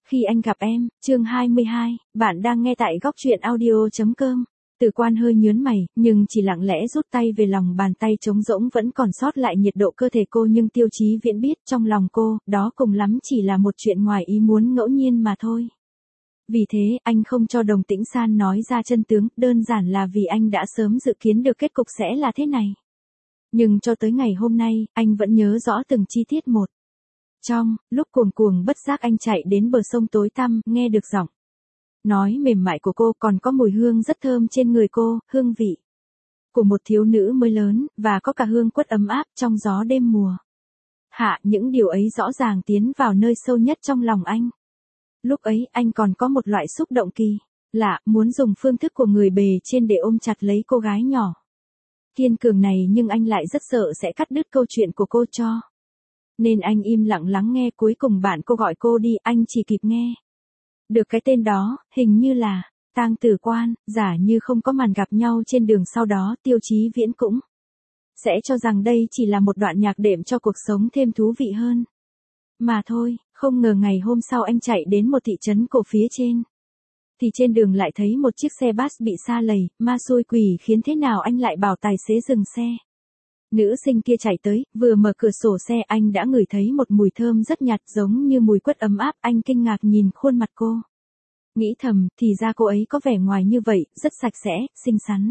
Khi anh gặp em, chương 22, bạn đang nghe tại góc truyện audio.com. Từ Quan hơi nhớn mày, nhưng chỉ lặng lẽ rút tay về lòng bàn tay trống rỗng vẫn còn sót lại nhiệt độ cơ thể cô, nhưng Tiêu Chí Viễn biết trong lòng cô, đó cùng lắm chỉ là một chuyện ngoài ý muốn ngẫu nhiên mà thôi. Vì thế, anh không cho Đồng Tĩnh San nói ra chân tướng, đơn giản là vì anh đã sớm dự kiến được kết cục sẽ là thế này. Nhưng cho tới ngày hôm nay, anh vẫn nhớ rõ từng chi tiết một. Trong lúc cuồng cuồng bất giác anh chạy đến bờ sông tối tăm, nghe được giọng nói mềm mại của cô, còn có mùi hương rất thơm trên người cô, hương vị của một thiếu nữ mới lớn, và có cả hương quất ấm áp trong gió đêm mùa hạ. Những điều ấy rõ ràng tiến vào nơi sâu nhất trong lòng anh. Lúc ấy anh còn có một loại xúc động kỳ lạ, muốn dùng phương thức của người bề trên để ôm chặt lấy cô gái nhỏ kiên cường này, nhưng anh lại rất sợ sẽ cắt đứt câu chuyện của cô cho nên anh im lặng lắng nghe. Cuối cùng bạn cô gọi cô đi, anh chỉ kịp nghe được cái tên đó, hình như là Tang Tử Quan. Giả như không có màn gặp nhau trên đường sau đó, Tiêu Chí Viễn cũng sẽ cho rằng đây chỉ là một đoạn nhạc đệm cho cuộc sống thêm thú vị hơn mà thôi. Không ngờ ngày hôm sau anh chạy đến một thị trấn cổ phía trên, thì trên đường lại thấy một chiếc xe bus bị sa lầy. Ma xui quỷ khiến thế nào anh lại bảo tài xế dừng xe. Nữ sinh kia chạy tới, vừa mở cửa sổ xe anh đã ngửi thấy một mùi thơm rất nhạt, giống như mùi quất ấm áp. Anh kinh ngạc nhìn khuôn mặt cô, nghĩ thầm, thì ra cô ấy có vẻ ngoài như vậy, rất sạch sẽ, xinh xắn.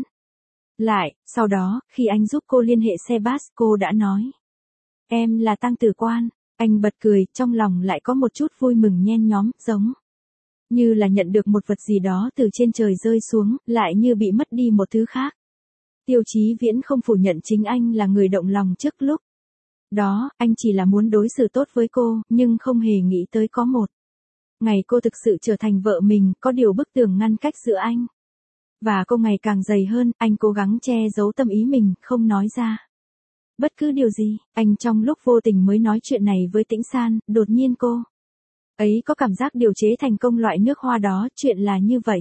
Sau đó, khi anh giúp cô liên hệ xe bus, cô đã nói: "Em là Tang Tử Quan." Anh bật cười, trong lòng lại có một chút vui mừng nhen nhóm, giống như là nhận được một vật gì đó từ trên trời rơi xuống, lại như bị mất đi một thứ khác. Tiêu Chí Viễn không phủ nhận chính anh là người động lòng trước lúc đó, anh chỉ là muốn đối xử tốt với cô, nhưng không hề nghĩ tới có một ngày cô thực sự trở thành vợ mình. Có điều bức tường ngăn cách giữa anh và cô ngày càng dày hơn, anh cố gắng che giấu tâm ý mình, không nói ra bất cứ điều gì. Anh trong lúc vô tình mới nói chuyện này với Tĩnh San, đột nhiên cô ấy có cảm giác điều chế thành công loại nước hoa đó. Chuyện là như vậy.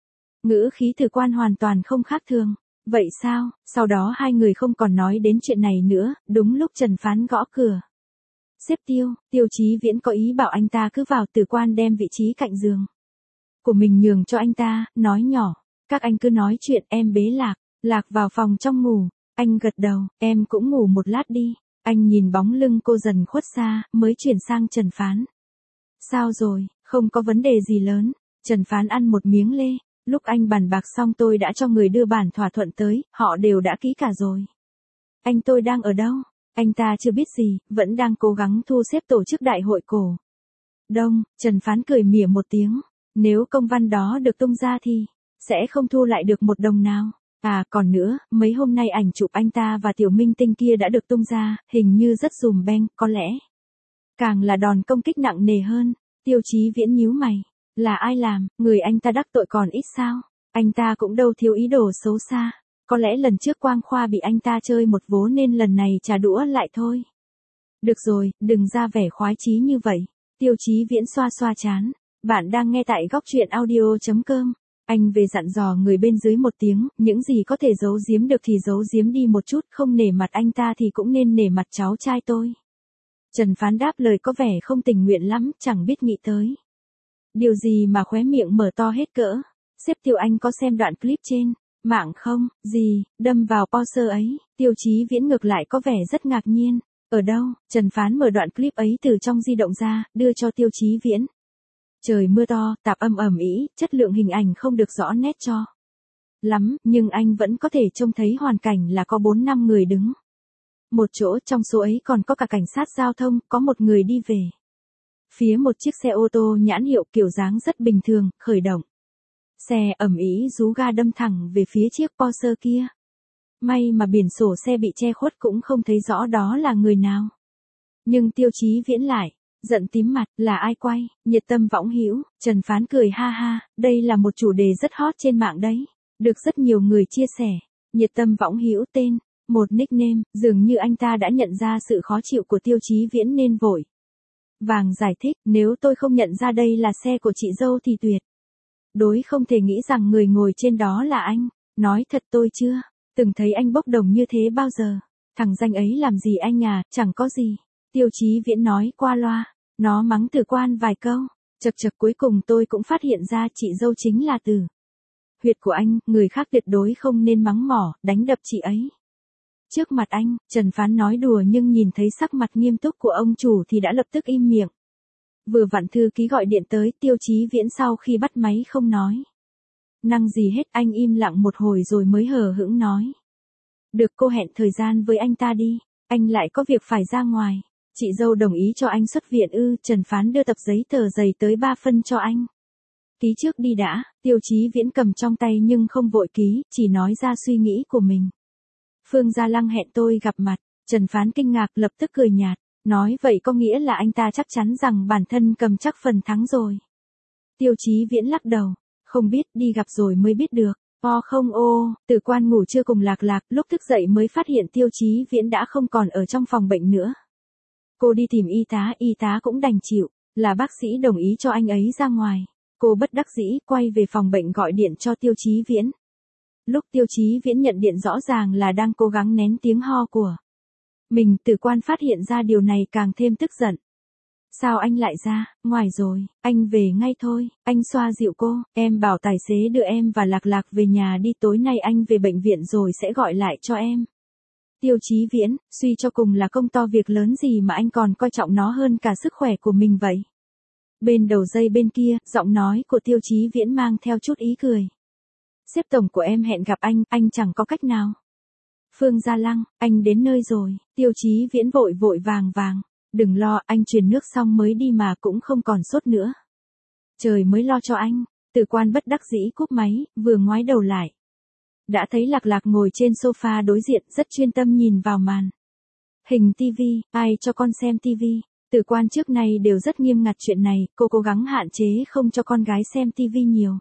Ngữ khí Từ Quan hoàn toàn không khác thường. Vậy sao? Sau đó hai người không còn nói đến chuyện này nữa. Đúng lúc Trần Phán gõ cửa. "Sếp Tiêu Chí Viễn có ý bảo anh ta cứ vào." Từ Quan đem vị trí cạnh giường của mình nhường cho anh ta, nói nhỏ: "Các anh cứ nói chuyện, em bế Lạc vào phòng trong ngủ." Anh gật đầu: "Em cũng ngủ một lát đi." Anh nhìn bóng lưng cô dần khuất xa, mới chuyển sang Trần Phán: "Sao rồi, không có vấn đề gì lớn?" Trần Phán ăn một miếng lê: "Lúc anh bàn bạc xong tôi đã cho người đưa bản thỏa thuận tới, họ đều đã ký cả rồi." "Anh tôi đang ở đâu?" Anh ta chưa biết gì, vẫn đang cố gắng thu xếp tổ chức đại hội cổ đông. Trần Phán cười mỉa một tiếng: "Nếu công văn đó được tung ra thì sẽ không thu lại được một đồng nào. À còn nữa, mấy hôm nay ảnh chụp anh ta và tiểu minh tinh kia đã được tung ra, hình như rất dùm beng, có lẽ càng là đòn công kích nặng nề hơn." Tiêu Chí Viễn nhíu mày: "Là ai làm? Người anh ta đắc tội còn ít sao? Anh ta cũng đâu thiếu ý đồ xấu xa. Có lẽ lần trước Quang Khoa bị anh ta chơi một vố nên lần này trả đũa lại thôi." "Được rồi, đừng ra vẻ khoái chí như vậy." Tiêu Chí Viễn xoa xoa trán. Bạn đang nghe tại góc truyện audio.com. Anh về dặn dò người bên dưới một tiếng, những gì có thể giấu giếm được thì giấu giếm đi một chút, không nể mặt anh ta thì cũng nên nể mặt cháu trai tôi. Trần Phán đáp lời có vẻ không tình nguyện lắm, chẳng biết nghĩ tới điều gì mà khóe miệng mở to hết cỡ. "Sếp Tiêu, anh có xem đoạn clip trên mạng không?" "Gì, đâm vào poster ấy?" Tiêu Chí Viễn ngược lại có vẻ rất ngạc nhiên. "Ở đâu?" Trần Phán mở đoạn clip ấy từ trong di động ra, đưa cho Tiêu Chí Viễn. Trời mưa to, tạp âm ầm ĩ, chất lượng hình ảnh không được rõ nét cho lắm, nhưng anh vẫn có thể trông thấy hoàn cảnh là có 4-5 người đứng một chỗ, trong số ấy còn có cả cảnh sát giao thông. Có một người đi về phía một chiếc xe ô tô nhãn hiệu kiểu dáng rất bình thường, khởi động xe ầm ĩ rú ga đâm thẳng về phía chiếc Porsche kia. May mà biển sổ xe bị che khuất cũng không thấy rõ đó là người nào. Nhưng Tiêu Chí Viễn lại giận tím mặt: "Là ai quay?" "Nhiệt Tâm Võng Hữu." Trần Phán cười ha ha: "Đây là một chủ đề rất hot trên mạng đấy, được rất nhiều người chia sẻ." Nhiệt Tâm Võng Hữu tên một nickname, dường như anh ta đã nhận ra sự khó chịu của Tiêu Chí Viễn nên vội vàng giải thích: "Nếu tôi không nhận ra đây là xe của chị dâu thì tuyệt đối không thể nghĩ rằng người ngồi trên đó là anh. Nói thật tôi chưa từng thấy anh bốc đồng như thế bao giờ. Thằng danh ấy làm gì anh à, chẳng có gì." Tiêu Chí Viễn nói qua loa. Nó mắng Từ Quan vài câu. Chậc chậc, cuối cùng tôi cũng phát hiện ra chị dâu chính là Từ Huyệt của anh, người khác tuyệt đối không nên mắng mỏ, đánh đập chị ấy. Trước mặt anh, Trần Phán nói đùa nhưng nhìn thấy sắc mặt nghiêm túc của ông chủ thì đã lập tức im miệng. Vừa vặn thư ký gọi điện tới, Tiêu Chí Viễn sau khi bắt máy không nói năng gì hết, anh im lặng một hồi rồi mới hờ hững nói. Được, cô hẹn thời gian với anh ta đi, anh lại có việc phải ra ngoài. Chị dâu đồng ý cho anh xuất viện ư? Trần Phán đưa tập giấy tờ dày tới 3 phân cho anh. Ký trước đi đã. Tiêu Chí Viễn cầm trong tay nhưng không vội ký, chỉ nói ra suy nghĩ của mình. Phương Gia Lăng hẹn tôi gặp mặt. Trần Phán kinh ngạc, lập tức cười nhạt, nói vậy có nghĩa là anh ta chắc chắn rằng bản thân cầm chắc phần thắng rồi. Tiêu Chí Viễn lắc đầu, không biết, đi gặp rồi mới biết được. Không ô, Tử Quan ngủ trưa cùng Lạc Lạc, lúc thức dậy mới phát hiện Tiêu Chí Viễn đã không còn ở trong phòng bệnh nữa. Cô đi tìm y tá cũng đành chịu, là bác sĩ đồng ý cho anh ấy ra ngoài. Cô bất đắc dĩ quay về phòng bệnh gọi điện cho Tiêu Chí Viễn. Lúc Tiêu Chí Viễn nhận điện rõ ràng là đang cố gắng nén tiếng ho của mình, Tử Quan phát hiện ra điều này càng thêm tức giận. Sao anh lại ra, ngoài rồi, anh về ngay thôi, anh xoa dịu cô, em bảo tài xế đưa em và Lạc Lạc về nhà đi, tối nay anh về bệnh viện rồi sẽ gọi lại cho em. Tiêu Chí Viễn, suy cho cùng là công to việc lớn gì mà anh còn coi trọng nó hơn cả sức khỏe của mình vậy? Bên đầu dây bên kia, giọng nói của Tiêu Chí Viễn mang theo chút ý cười. Sếp tổng của em hẹn gặp anh chẳng có cách nào. Phương Gia Lăng, anh đến nơi rồi. Tiêu Chí Viễn vội vội vàng vàng. Đừng lo, anh truyền nước xong mới đi mà cũng không còn sốt nữa. Trời mới lo cho anh. Tử Quan bất đắc dĩ cúp máy, vừa ngoái đầu lại. Đã thấy Lạc Lạc ngồi trên sofa đối diện, rất chuyên tâm nhìn vào màn hình tivi. Ai cho con xem tivi? Tử Quan trước nay đều rất nghiêm ngặt chuyện này, cô cố gắng hạn chế không cho con gái xem tivi nhiều.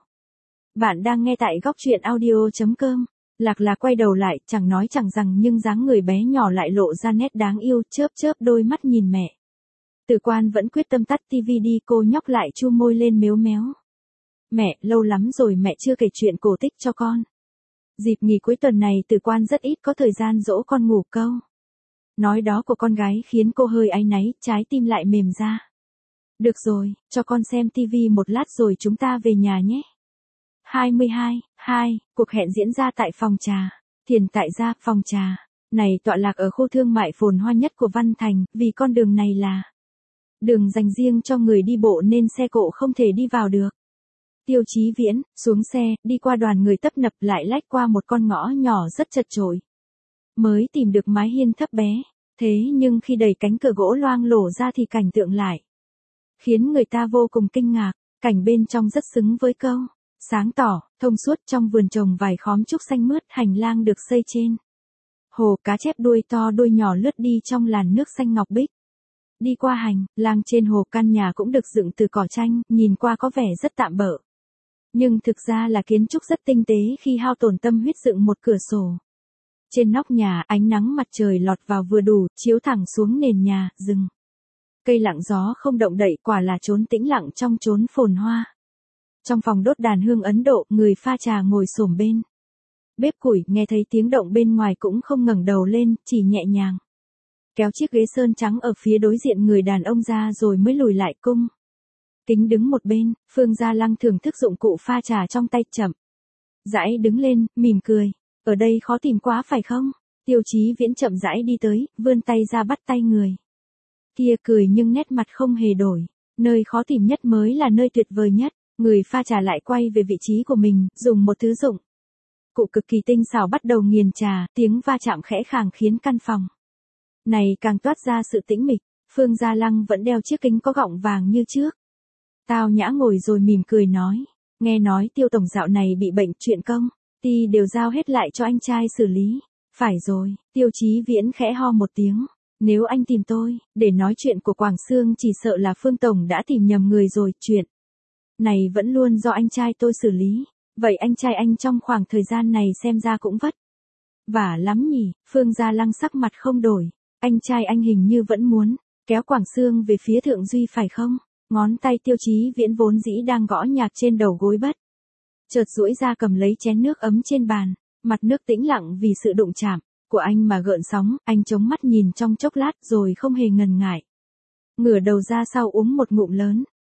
Bạn đang nghe tại góc truyện audio.com. Lạc Lạc quay đầu lại, chẳng nói chẳng rằng nhưng dáng người bé nhỏ lại lộ ra nét đáng yêu, chớp chớp đôi mắt nhìn mẹ. Tử Quan vẫn quyết tâm tắt tivi đi, cô nhóc lại chu môi lên mếu méo. Mẹ, lâu lắm rồi mẹ chưa kể chuyện cổ tích cho con. Dịp nghỉ cuối tuần này Tử Quan rất ít có thời gian dỗ con ngủ câu. Nói đó của con gái khiến cô hơi áy náy, trái tim lại mềm ra. Được rồi, cho con xem tivi một lát rồi chúng ta về nhà nhé. 22. Cuộc hẹn diễn ra tại phòng trà. Thiền tại gia, phòng trà này tọa lạc ở khu thương mại phồn hoa nhất của Văn Thành, vì con đường này là đường dành riêng cho người đi bộ nên xe cộ không thể đi vào được. Tiêu Chí Viễn, xuống xe, đi qua đoàn người tấp nập lại lách qua một con ngõ nhỏ rất chật chội. Mới tìm được mái hiên thấp bé, thế nhưng khi đẩy cánh cửa gỗ loang lổ ra thì cảnh tượng lại khiến người ta vô cùng kinh ngạc, cảnh bên trong rất xứng với câu sáng tỏ, thông suốt. Trong vườn trồng vài khóm trúc xanh mướt, hành lang được xây trên hồ, cá chép đuôi to đuôi nhỏ lướt đi trong làn nước xanh ngọc bích. Đi qua hành lang trên hồ, căn nhà cũng được dựng từ cỏ tranh, nhìn qua có vẻ rất tạm bợ. Nhưng thực ra là kiến trúc rất tinh tế khi hao tổn tâm huyết dựng một cửa sổ. Trên nóc nhà, ánh nắng mặt trời lọt vào vừa đủ, chiếu thẳng xuống nền nhà, rừng cây lặng gió không động đậy, quả là chốn tĩnh lặng trong chốn phồn hoa. Trong phòng đốt đàn hương Ấn Độ, người pha trà ngồi xổm bên bếp củi, nghe thấy tiếng động bên ngoài cũng không ngẩng đầu lên, chỉ nhẹ nhàng kéo chiếc ghế sơn trắng ở phía đối diện người đàn ông ra rồi mới lùi lại cung kính đứng một bên. Phương Gia Lăng thưởng thức dụng cụ pha trà trong tay, chậm rãi đứng lên, mỉm cười. Ở đây khó tìm quá phải không? Tiêu Chí Viễn chậm rãi đi tới, vươn tay ra bắt tay người kia, cười nhưng nét mặt không hề đổi. Nơi khó tìm nhất mới là nơi tuyệt vời nhất. Người pha trà lại quay về vị trí của mình, dùng một thứ dụng cụ cực kỳ tinh xảo bắt đầu nghiền trà, tiếng va chạm khẽ khàng khiến căn phòng này càng toát ra sự tĩnh mịch. Phương Gia Lăng vẫn đeo chiếc kính có gọng vàng như trước. Tao nhã ngồi rồi mỉm cười nói, nghe nói Tiêu tổng dạo này bị bệnh, chuyện công ty đều giao hết lại cho anh trai xử lý. Phải rồi. Tiêu Chí Viễn khẽ ho một tiếng. Nếu anh tìm tôi để nói chuyện của Quảng Xương, chỉ sợ là Phương tổng đã tìm nhầm người rồi, chuyện này vẫn luôn do anh trai tôi xử lý. Vậy anh trai anh trong khoảng thời gian này xem ra cũng vất vả lắm nhỉ? Phương Gia Lăng sắc mặt không đổi. Anh trai anh hình như vẫn muốn kéo Quảng Xương về phía Thượng Duy phải không? Ngón tay Tiêu Chí Viễn vốn dĩ đang gõ nhạc trên đầu gối bất chợt duỗi ra cầm lấy chén nước ấm trên bàn. Mặt nước tĩnh lặng vì sự đụng chạm của anh mà gợn sóng. Anh chống mắt nhìn trong chốc lát rồi không hề ngần ngại ngửa đầu ra sau uống một ngụm lớn.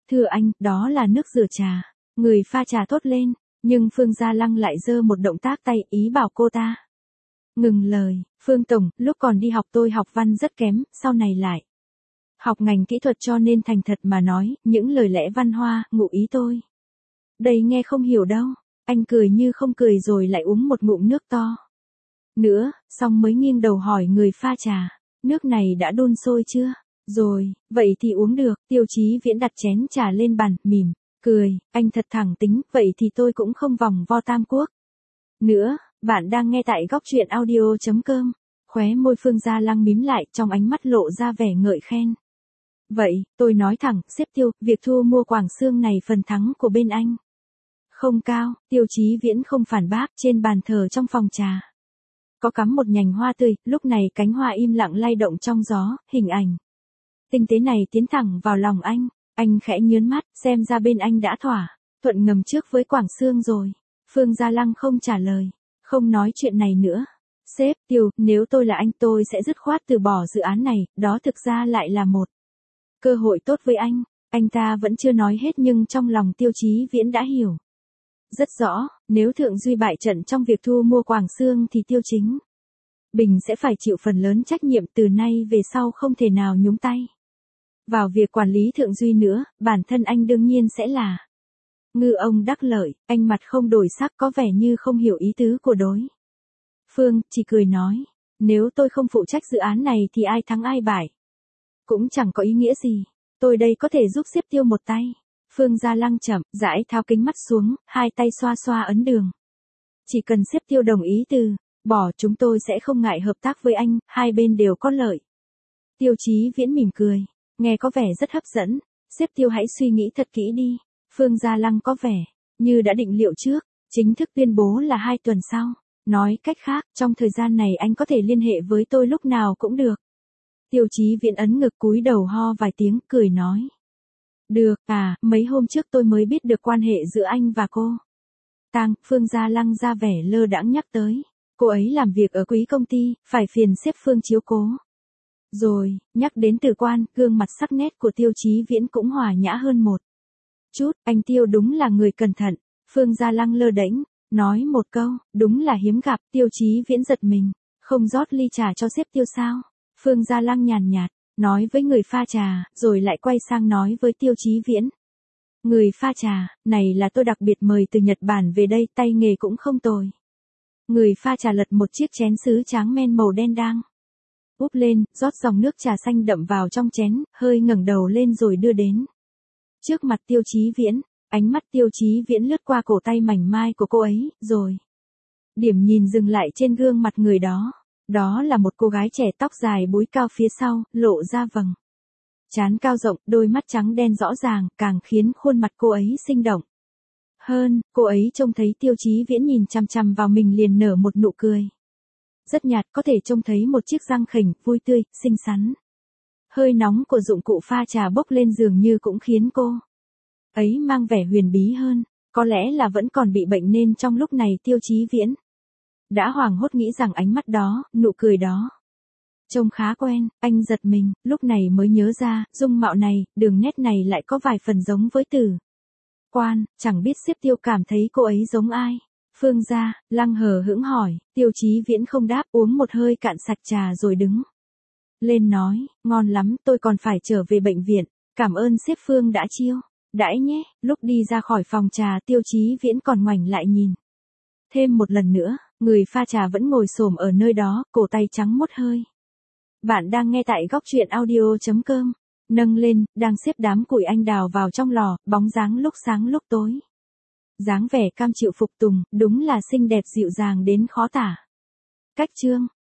Thưa anh, đó là nước rửa trà. Người pha trà thốt lên, nhưng Phương Gia Lăng lại giơ một động tác tay ý bảo cô ta. Ngừng lời, Phương Tổng, lúc còn đi học tôi học văn rất kém, sau này lại học ngành kỹ thuật cho nên thành thật mà nói, những lời lẽ văn hoa, ngụ ý tôi. Đây nghe không hiểu đâu. Anh cười như không cười rồi lại uống một ngụm nước to. Nữa, xong mới nghiêng đầu hỏi người pha trà. Nước này đã đun sôi chưa? Rồi, vậy thì uống được. Tiêu Chí Viễn đặt chén trà lên bàn, mỉm, cười, anh thật thẳng tính, vậy thì tôi cũng không vòng vo tam quốc. Nữa, bạn đang nghe tại góc truyện audio.com. Khóe môi Phương Gia Lăng mím lại, trong ánh mắt lộ ra vẻ ngợi khen. Vậy, tôi nói thẳng, sếp Tiêu, việc thu mua Quảng Xương này phần thắng của bên anh không cao. Tiêu Chí Viễn không phản bác. Trên bàn thờ trong phòng trà có cắm một nhành hoa tươi, lúc này cánh hoa im lặng lay động trong gió, hình ảnh tinh tế này tiến thẳng vào lòng anh khẽ nhớn mắt, xem ra bên anh đã thỏa thuận ngầm trước với Quảng Xương rồi. Phương Gia Lăng không trả lời, không nói chuyện này nữa. Sếp Tiêu, nếu tôi là anh tôi sẽ dứt khoát từ bỏ dự án này, đó thực ra lại là một cơ hội tốt với anh. Anh ta vẫn chưa nói hết nhưng trong lòng Tiêu Chí Viễn đã hiểu rất rõ, nếu Thượng Duy bại trận trong việc thu mua Quảng Xương thì Tiêu Chính Bình sẽ phải chịu phần lớn trách nhiệm, từ nay về sau không thể nào nhúng tay vào việc quản lý Thượng Duy nữa, bản thân anh đương nhiên sẽ là ngư ông đắc lợi. Anh mặt không đổi sắc, có vẻ như không hiểu ý tứ của đối phương, chỉ cười nói, nếu tôi không phụ trách dự án này thì ai thắng ai bại cũng chẳng có ý nghĩa gì, tôi đây có thể giúp sếp Tiêu một tay. Phương Gia Lăng chậm rãi tháo kính mắt xuống, hai tay xoa xoa ấn đường. Chỉ cần sếp Tiêu đồng ý từ bỏ, chúng tôi sẽ không ngại hợp tác với anh, hai bên đều có lợi. Tiêu Chí Viễn mỉm cười, nghe có vẻ rất hấp dẫn. Sếp Tiêu hãy suy nghĩ thật kỹ đi. Phương Gia Lăng có vẻ như đã định liệu trước, chính thức tuyên bố là 2 tuần sau. Nói cách khác, trong thời gian này anh có thể liên hệ với tôi lúc nào cũng được. Tiêu Chí Viễn ấn ngực cúi đầu ho vài tiếng, cười nói. Được, mấy hôm trước tôi mới biết được quan hệ giữa anh và cô Tang. Phương Gia Lăng ra vẻ lơ đãng nhắc tới. Cô ấy làm việc ở quý công ty, phải phiền sếp Phương chiếu cố. Rồi, nhắc đến Từ Quan, gương mặt sắc nét của Tiêu Chí Viễn cũng hòa nhã hơn một chút. Anh Tiêu đúng là người cẩn thận. Phương Gia Lăng lơ đễnh nói một câu, đúng là hiếm gặp. Tiêu Chí Viễn giật mình, không rót ly trà cho sếp Tiêu sao? Phương Gia Lăng nhàn nhạt nói với người pha trà, rồi lại quay sang nói với Tiêu Chí Viễn. Người pha trà, này là tôi đặc biệt mời từ Nhật Bản về đây, tay nghề cũng không tồi. Người pha trà lật một chiếc chén sứ tráng men màu đen đang úp lên, rót dòng nước trà xanh đậm vào trong chén, hơi ngẩng đầu lên rồi đưa đến trước mặt Tiêu Chí Viễn. Ánh mắt Tiêu Chí Viễn lướt qua cổ tay mảnh mai của cô ấy, rồi điểm nhìn dừng lại trên gương mặt người đó. Đó là một cô gái trẻ tóc dài búi cao phía sau, lộ ra vầng trán cao rộng, đôi mắt trắng đen rõ ràng, càng khiến khuôn mặt cô ấy sinh động hơn. Cô ấy trông thấy Tiêu Chí Viễn nhìn chằm chằm vào mình liền nở một nụ cười rất nhạt, có thể trông thấy một chiếc răng khểnh, vui tươi, xinh xắn. Hơi nóng của dụng cụ pha trà bốc lên dường như cũng khiến cô ấy mang vẻ huyền bí hơn. Có lẽ là vẫn còn bị bệnh nên trong lúc này Tiêu Chí Viễn đã hoảng hốt nghĩ rằng ánh mắt đó, nụ cười đó trông khá quen. Anh giật mình, lúc này mới nhớ ra, dung mạo này, đường nét này lại có vài phần giống với Từ Quan. Chẳng biết sếp Tiêu cảm thấy cô ấy giống ai? Phương Gia Lăng hờ hững hỏi. Tiêu Chí Viễn không đáp, uống một hơi cạn sạch trà rồi đứng lên nói, ngon lắm, tôi còn phải trở về bệnh viện. Cảm ơn sếp Phương đã chiêu đãi nhé. Lúc đi ra khỏi phòng trà, Tiêu Chí Viễn còn ngoảnh lại nhìn thêm một lần nữa. Người pha trà vẫn ngồi xổm ở nơi đó, cổ tay trắng muốt hơi. Bạn đang nghe tại góc truyện audio.com. Nâng lên, đang xếp đám củi anh đào vào trong lò, bóng dáng lúc sáng lúc tối. Dáng vẻ cam chịu phục tùng, đúng là xinh đẹp dịu dàng đến khó tả. Cách chương